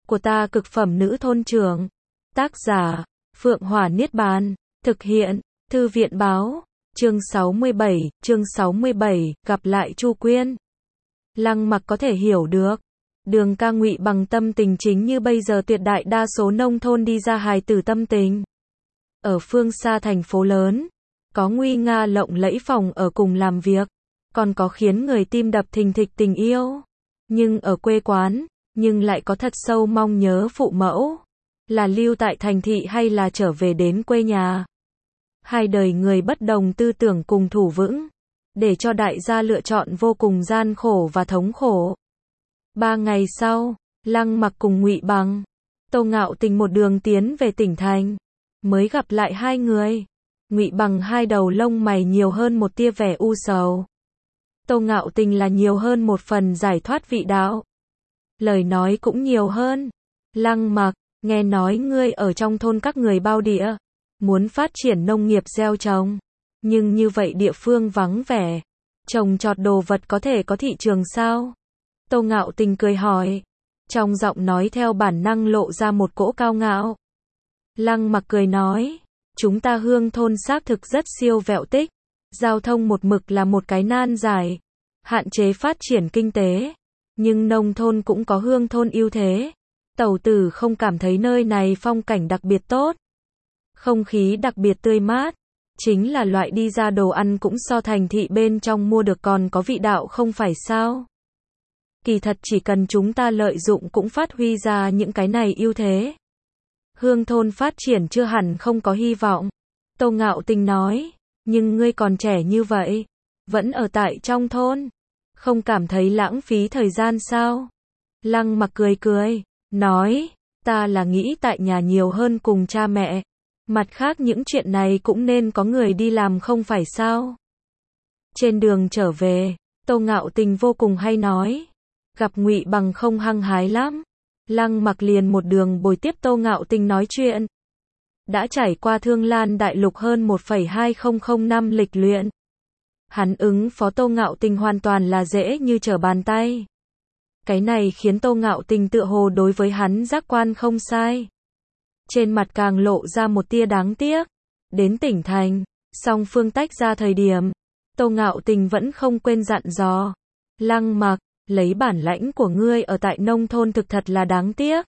của ta cực phẩm nữ thôn trưởng. Tác giả, Phượng Hỏa Niết Bàn. Thực hiện, Thư viện báo. Chương 67, gặp lại Chu Quyên. Lăng Mặc có thể hiểu được. Đường ca Ngụy Bằng tâm tình chính như bây giờ tuyệt đại đa số nông thôn đi ra hài tử tâm tình. Ở phương xa thành phố lớn, có nguy nga lộng lẫy phòng ở cùng làm việc, còn có khiến người tim đập thình thịch tình yêu. Nhưng ở quê quán, nhưng lại có thật sâu mong nhớ phụ mẫu. Là lưu tại thành thị hay là trở về đến quê nhà. Hai đời người bất đồng tư tưởng cùng thủ vững, để cho đại gia lựa chọn vô cùng gian khổ và thống khổ. 3 ngày sau, Lăng Mặc cùng Ngụy Bằng, Tô Ngạo Tình một đường tiến về tỉnh thành, mới gặp lại hai người. Ngụy Bằng hai đầu lông mày nhiều hơn một tia vẻ u sầu. Tô Ngạo Tình là nhiều hơn một phần giải thoát vị đạo. Lời nói cũng nhiều hơn. Lăng Mặc, nghe nói ngươi ở trong thôn các người bao địa, muốn phát triển nông nghiệp gieo trồng. Nhưng như vậy địa phương vắng vẻ, trồng trọt đồ vật có thể có thị trường sao? Tô Ngạo Tình cười hỏi, trong giọng nói theo bản năng lộ ra một cỗ cao ngạo. Lăng Mặc cười nói, chúng ta hương thôn xác thực rất siêu vẹo tích, giao thông một mực là một cái nan giải, hạn chế phát triển kinh tế, nhưng nông thôn cũng có hương thôn ưu thế. Tẩu tử không cảm thấy nơi này phong cảnh đặc biệt tốt, không khí đặc biệt tươi mát, chính là loại đi ra đồ ăn cũng so thành thị bên trong mua được còn có vị đạo không phải sao? Kỳ thật chỉ cần chúng ta lợi dụng cũng phát huy ra những cái này ưu thế. Hương thôn phát triển chưa hẳn không có hy vọng. Tô Ngạo Tình nói, nhưng ngươi còn trẻ như vậy, vẫn ở tại trong thôn, không cảm thấy lãng phí thời gian sao? Lăng Mặc cười cười, nói, ta là nghĩ tại nhà nhiều hơn cùng cha mẹ. Mặt khác những chuyện này cũng nên có người đi làm không phải sao? Trên đường trở về, Tô Ngạo Tình vô cùng hay nói, gặp Ngụy Bằng không hăng hái lắm. Lăng Mặc liền một đường bồi tiếp Tô Ngạo Tình nói chuyện. Đã trải qua Thương Lan Đại Lục hơn 1,2000 năm lịch luyện. Hắn ứng phó Tô Ngạo Tình hoàn toàn là dễ như trở bàn tay. Cái này khiến Tô Ngạo Tình tựa hồ đối với hắn giác quan không sai. Trên mặt càng lộ ra một tia đáng tiếc. Đến tỉnh thành, song phương tách ra thời điểm, Tô Ngạo Tình vẫn không quên dặn dò. Lăng Mặc, lấy bản lãnh của ngươi ở tại nông thôn thực thật là đáng tiếc.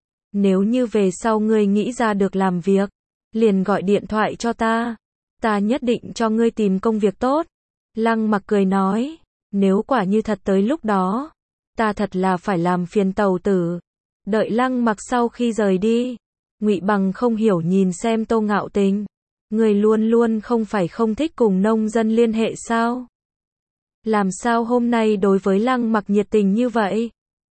Nếu như về sau ngươi nghĩ ra được làm việc, liền gọi điện thoại cho ta. Ta nhất định cho ngươi tìm công việc tốt. Lăng Mặc cười nói, nếu quả như thật tới lúc đó, ta thật là phải làm phiền tẩu tử. Đợi Lăng Mặc sau khi rời đi, Ngụy Bằng không hiểu nhìn xem Tô Ngạo Tình. Người luôn luôn không phải không thích cùng nông dân liên hệ sao? Làm sao hôm nay đối với Lăng Mặc nhiệt tình như vậy?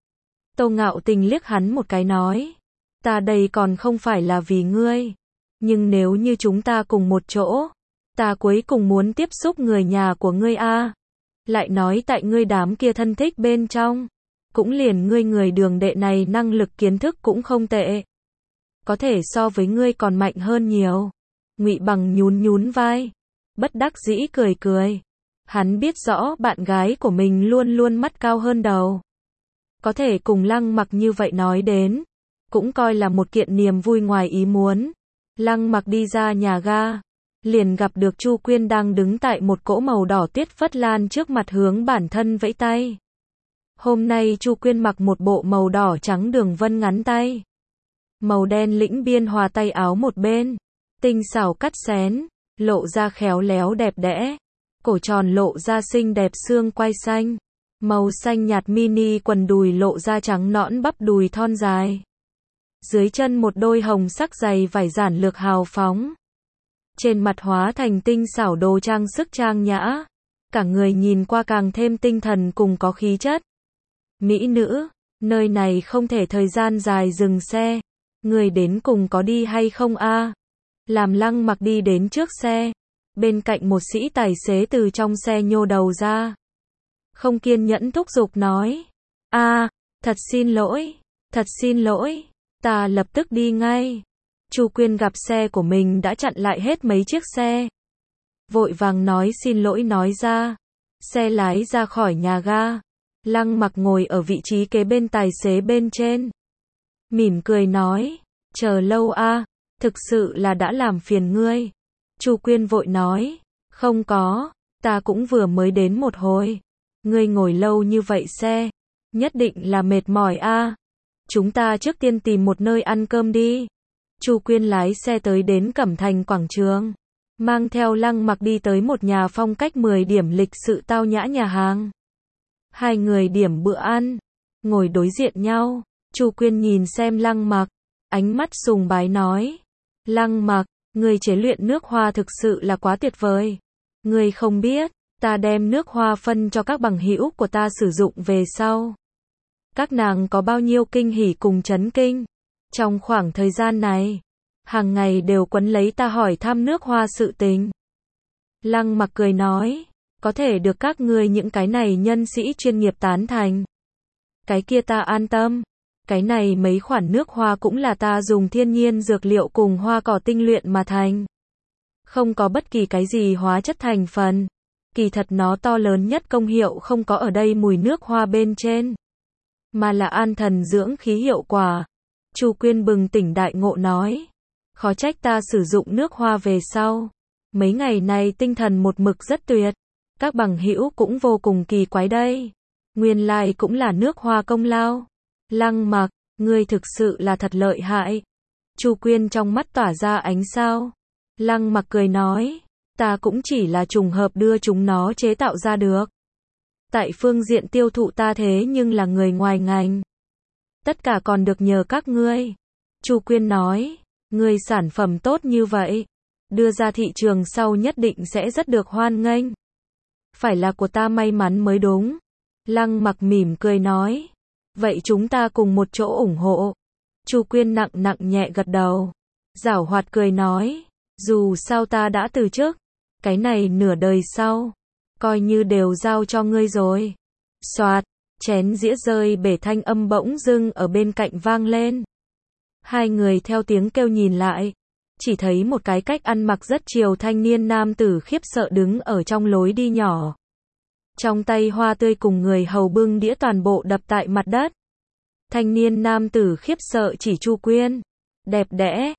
Tô Ngạo Tình liếc hắn một cái nói, ta đây còn không phải là vì ngươi. Nhưng nếu như chúng ta cùng một chỗ, ta cuối cùng muốn tiếp xúc người nhà của ngươi a. Lại nói tại ngươi đám kia thân thích bên trong, cũng liền ngươi người đường đệ này năng lực kiến thức cũng không tệ. Có thể so với ngươi còn mạnh hơn nhiều. Ngụy Bằng nhún nhún vai, bất đắc dĩ cười cười. Hắn biết rõ bạn gái của mình luôn luôn mắt cao hơn đầu. Có thể cùng Lăng Mặc như vậy nói đến, cũng coi là một kiện niềm vui ngoài ý muốn. Lăng Mặc đi ra nhà ga, liền gặp được Chu Quyên đang đứng tại một cỗ màu đỏ tuyết phất lan trước mặt hướng bản thân vẫy tay. Hôm nay Chu Quyên mặc một bộ màu đỏ trắng đường vân ngắn tay, màu đen lĩnh biên hòa tay áo một bên, tinh xảo cắt xén, lộ ra khéo léo đẹp đẽ, cổ tròn lộ ra xinh đẹp xương quai xanh, màu xanh nhạt mini quần đùi lộ ra trắng nõn bắp đùi thon dài. Dưới chân một đôi hồng sắc giày vải giản lược hào phóng. Trên mặt hóa thành tinh xảo đồ trang sức trang nhã, cả người nhìn qua càng thêm tinh thần cùng có khí chất. Mỹ nữ, nơi này không thể thời gian dài dừng xe. Người đến cùng có đi hay không a? Làm Lăng Mặc đi đến trước xe, bên cạnh một sĩ tài xế từ trong xe nhô đầu ra. Không kiên nhẫn thúc giục nói, thật xin lỗi, ta lập tức đi ngay. Chu Quyên gặp xe của mình đã chặn lại hết mấy chiếc xe, vội vàng nói xin lỗi nói ra. Xe lái ra khỏi nhà ga, Lăng Mặc ngồi ở vị trí kế bên tài xế bên trên. mỉm cười nói, chờ lâu a, thực sự là đã làm phiền ngươi. Chu Quyên vội nói, không có, ta cũng vừa mới đến một hồi. Ngươi ngồi lâu như vậy xe, nhất định là mệt mỏi a. Chúng ta trước tiên tìm một nơi ăn cơm đi. Chu Quyên lái xe tới đến Cẩm Thành quảng trường, mang theo Lăng Mặc đi tới một nhà phong cách 10 điểm lịch sự tao nhã nhà hàng. Hai người điểm bữa ăn, ngồi đối diện nhau. Chu Quyên nhìn xem Lăng Mặc, ánh mắt sùng bái nói, Lăng Mặc, ngươi chế luyện nước hoa thực sự là quá tuyệt vời. Ngươi không biết, ta đem nước hoa phân cho các bằng hữu của ta sử dụng về sau. Các nàng có bao nhiêu kinh hỉ cùng chấn kinh. Trong khoảng thời gian này, hàng ngày đều quấn lấy ta hỏi thăm nước hoa sự tình. Lăng Mặc cười nói, có thể được các ngươi những cái này nhân sĩ chuyên nghiệp tán thành. Cái kia ta an tâm. Cái này mấy khoản nước hoa cũng là ta dùng thiên nhiên dược liệu cùng hoa cỏ tinh luyện mà thành. Không có bất kỳ cái gì hóa chất thành phần. Kỳ thật nó to lớn nhất công hiệu không có ở đây mùi nước hoa bên trên, mà là an thần dưỡng khí hiệu quả. Chu Quyên bừng tỉnh đại ngộ nói, khó trách ta sử dụng nước hoa về sau. Mấy ngày này tinh thần một mực rất tuyệt. Các bằng hữu cũng vô cùng kỳ quái đây. Nguyên lai cũng là nước hoa công lao. Lăng Mặc, ngươi thực sự là thật lợi hại. Chu Quyên trong mắt tỏa ra ánh sao. Lăng Mặc cười nói, ta cũng chỉ là trùng hợp đưa chúng nó chế tạo ra được. Tại phương diện tiêu thụ ta thế nhưng là người ngoài ngành. Tất cả còn được nhờ các ngươi. Chu Quyên nói, ngươi sản phẩm tốt như vậy, đưa ra thị trường sau nhất định sẽ rất được hoan nghênh. Phải là của ta may mắn mới đúng. Lăng Mặc mỉm cười nói, vậy chúng ta cùng một chỗ ủng hộ. Chu Quyên nặng nặng nhẹ gật đầu, giảo hoạt cười nói, dù sao ta đã từ chức, cái này nửa đời sau, coi như đều giao cho ngươi rồi. Soạt, chén dĩa rơi bể thanh âm bỗng dưng ở bên cạnh vang lên. Hai người theo tiếng kêu nhìn lại, chỉ thấy một cái cách ăn mặc rất chiều thanh niên nam tử khiếp sợ đứng ở trong lối đi nhỏ. Trong tay hoa tươi cùng người hầu bưng đĩa toàn bộ đập tại mặt đất. Thanh niên nam tử khiếp sợ chỉ Chu Quyên. Đẹp đẽ,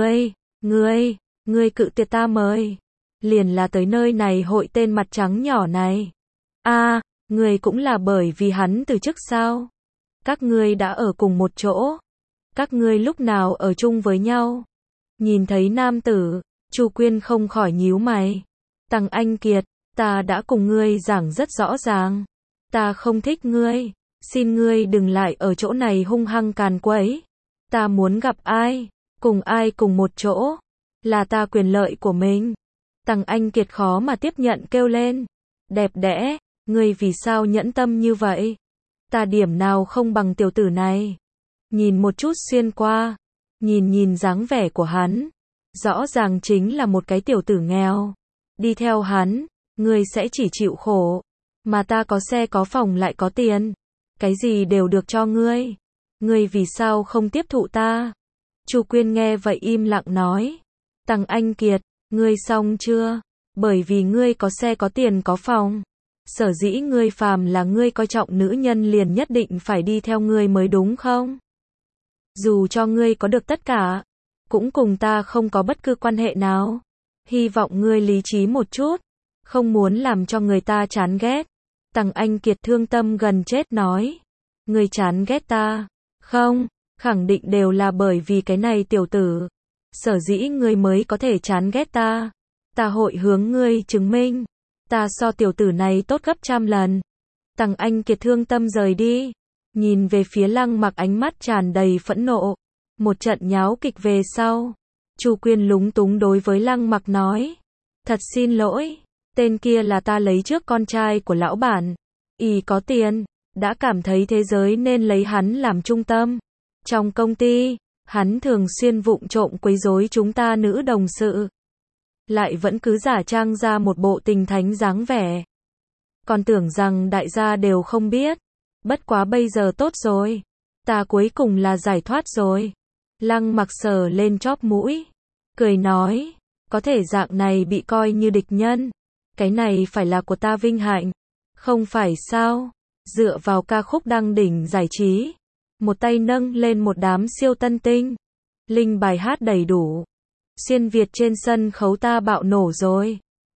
ngươi cự tuyệt ta mời. Liền là tới nơi này hội tên mặt trắng nhỏ này. A, ngươi cũng là bởi vì hắn từ chức sao? Các ngươi đã ở cùng một chỗ. Các ngươi lúc nào ở chung với nhau? Nhìn thấy nam tử, Chu Quyên không khỏi nhíu mày. Tằng Anh Kiệt, ta đã cùng ngươi giảng rất rõ ràng. Ta không thích ngươi. Xin ngươi đừng lại ở chỗ này hung hăng càn quấy. Ta muốn gặp ai, cùng một chỗ, là ta quyền lợi của mình. Tằng Anh Kiệt khó mà tiếp nhận kêu lên. Đẹp đẽ, ngươi vì sao nhẫn tâm như vậy? Ta điểm nào không bằng tiểu tử này. Nhìn một chút xuyên qua, nhìn dáng vẻ của hắn, rõ ràng chính là một cái tiểu tử nghèo. Đi theo hắn, ngươi sẽ chỉ chịu khổ, mà ta có xe có phòng lại có tiền, cái gì đều được cho ngươi. Ngươi vì sao không tiếp thụ ta? Chu Quyên nghe vậy im lặng nói, Tằng Anh Kiệt, ngươi xong chưa? Bởi vì ngươi có xe có tiền có phòng, sở dĩ ngươi phàm là ngươi coi trọng nữ nhân liền nhất định phải đi theo ngươi mới đúng không? Dù cho ngươi có được tất cả, cũng cùng ta không có bất cứ quan hệ nào. Hy vọng ngươi lý trí một chút, không muốn làm cho người ta chán ghét. Tằng Anh Kiệt thương tâm gần chết nói, ngươi chán ghét ta? Không, khẳng định đều là bởi vì cái này tiểu tử. Sở dĩ ngươi mới có thể chán ghét ta. Ta hội hướng ngươi chứng minh, ta so tiểu tử này tốt gấp trăm lần. Tằng Anh Kiệt thương tâm rời đi, nhìn về phía Lăng Mặc ánh mắt tràn đầy phẫn nộ. Một trận nháo kịch về sau, Chu Quyên lúng túng đối với Lăng Mặc nói, thật xin lỗi, tên kia là ta lấy trước con trai của lão bản. Y có tiền, đã cảm thấy thế giới nên lấy hắn làm trung tâm. Trong công ty, hắn thường xuyên vụng trộm quấy rối chúng ta nữ đồng sự, lại vẫn cứ giả trang ra một bộ tình thánh dáng vẻ. Còn tưởng rằng đại gia đều không biết. Bất quá bây giờ tốt rồi, ta cuối cùng là giải thoát rồi. Lăng Mặc sờ lên chóp mũi, cười nói, có thể dạng này bị coi như địch nhân, cái này phải là của ta vinh hạnh, không phải sao? Dựa vào ca khúc đăng đỉnh giải trí, Một tay nâng lên một đám siêu tân tinh. Linh bài hát đầy đủ. Xuyên Việt trên sân khấu ta bạo nổ rồi.